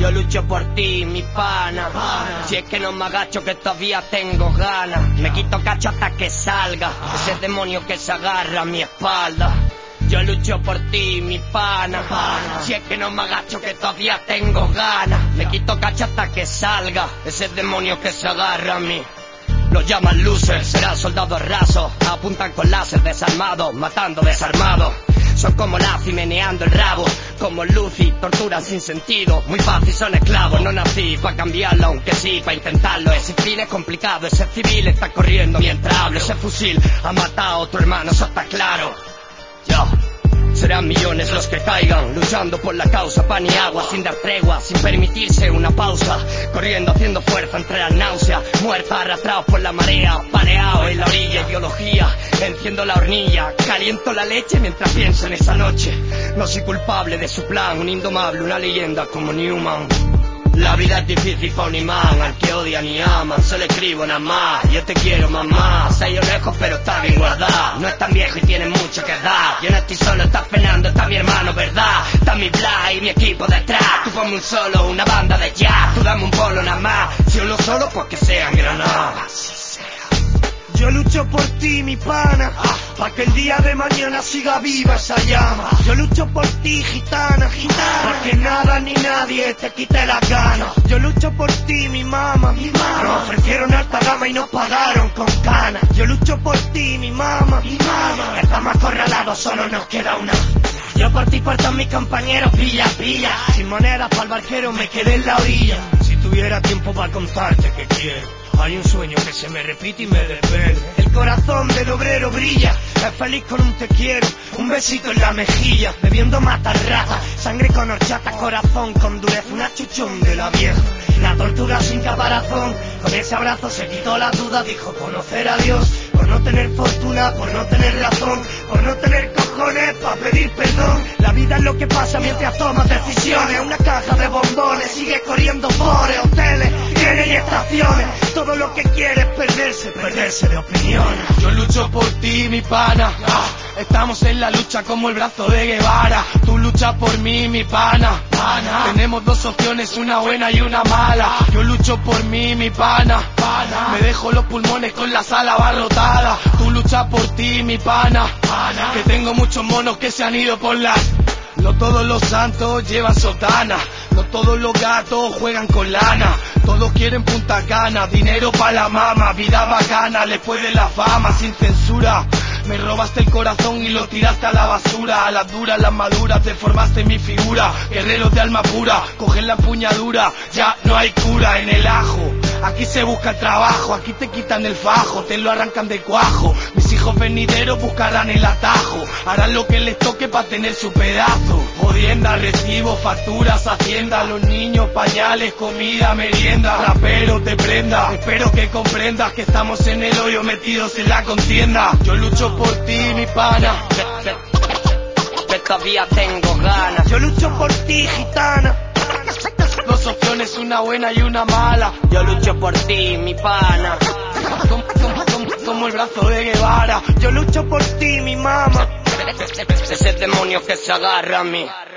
Yo lucho por ti, mi pana. Si es que no me agacho que todavía tengo ganas. Me quito cacho hasta que salga ese demonio que se agarra a mi espalda. Yo lucho por ti, mi pana. Si es que no me agacho que todavía tengo ganas. Me quito cacho hasta que salga ese demonio que se agarra a mí. Los llaman losers, serán soldados rasos. Apuntan con láser desarmados, matando desarmados. Son como Lazi meneando el rabo, como Lucy, torturan sin sentido. Muy fácil, son esclavos, no nací pa' cambiarlo, aunque sí, pa' intentarlo. Ese fin es complicado, ese civil está corriendo mientras hablo. Ese fusil ha matado a tu hermano, eso está claro. Yo. Serán millones los que caigan, luchando por la causa, pan y agua, sin dar tregua, sin permitirse una pausa, corriendo, haciendo fuerza entre las náuseas, muerta, arrastrados por la marea, pareado en la orilla, ideología, enciendo la hornilla, caliento la leche mientras pienso en esa noche, no soy culpable de su plan, un indomable, una leyenda como Newman. La vida es difícil pa' un imán, al que odian y aman, solo escribo nada más, yo te quiero mamá, se ha ido lejos pero está bien guardado, no es tan viejo y tiene mucho que dar, yo no estoy solo, está Fernando, está mi hermano, verdad, está mi Bla y mi equipo detrás, tú ponme un solo, una banda de jazz, tú dame un polo nada más, si uno solo pues que sean granadas. Yo lucho por ti, mi pana, pa' que el día de mañana siga viva esa llama. Yo lucho por ti, gitana, pa' que nada ni nadie te quite las ganas. Yo lucho por ti, mi mamá, nos ofrecieron alta gama y nos pagaron con canas. Yo lucho por ti, mi mamá, estamos acorralados, solo nos queda una. Yo por ti, por todos mis compañeros, pilla, pilla. Sin monedas pa'l barquero me quedé en la orilla. Si tuviera tiempo para contarte que quiero, hay un sueño que se me repite y me desvela. El corazón del obrero brilla, es feliz con un te quiero, un besito en la mejilla, bebiendo matarrata, sangre con horchata, corazón con dureza, una chuchón de la vieja. La tortura sin caparazón, con ese abrazo se quitó la duda, dijo conocer a Dios, por no tener fortuna, por no tener razón, por no tener cojones para pedir perdón. La vida es lo que pasa mientras tomas decisiones, una caja de bombones, sigue corriendo por hoteles, trenes y estaciones. Todo lo que quiere es perderse de opiniones. Yo lucho por ti, mi pana, estamos en la lucha como el brazo de Guevara. Tú luchas por mí, mi pana, tenemos dos opciones, una buena y una mala. Yo lucho por mí, mi pana, me dejo los pulmones con la sala abarrotada. Tú luchas por ti, mi pana, que tengo muchos monos que se han ido por las... No todos los santos llevan sotana, no todos los gatos juegan con lana. Todos quieren Punta Cana, dinero pa' la mama, vida bacana, después de la fama, sin censura. Me robaste el corazón y lo tiraste a la basura. A las duras, las maduras, deformaste mi figura. Guerreros de alma pura, cogen la empuñadura. Ya no hay cura en el ajo. Aquí se busca el trabajo, aquí te quitan el fajo, te lo arrancan de cuajo. Mis hijos venideros buscarán el atajo, harán lo que les toque para tener su pedazo. Jodienda, recibo, facturas, hacienda, los niños, pañales, comida, merienda. Rapero, te prenda, espero que comprendas que estamos en el hoyo metidos en la contienda. Yo lucho por ti, mi pana, Que todavía tengo ganas. Yo lucho por ti, gitana. dos opciones, una buena y una mala. Yo lucho por ti, mi pana. Como el brazo de Guevara. Yo lucho por ti, mi mamá. Ese demonio que se agarra a mí.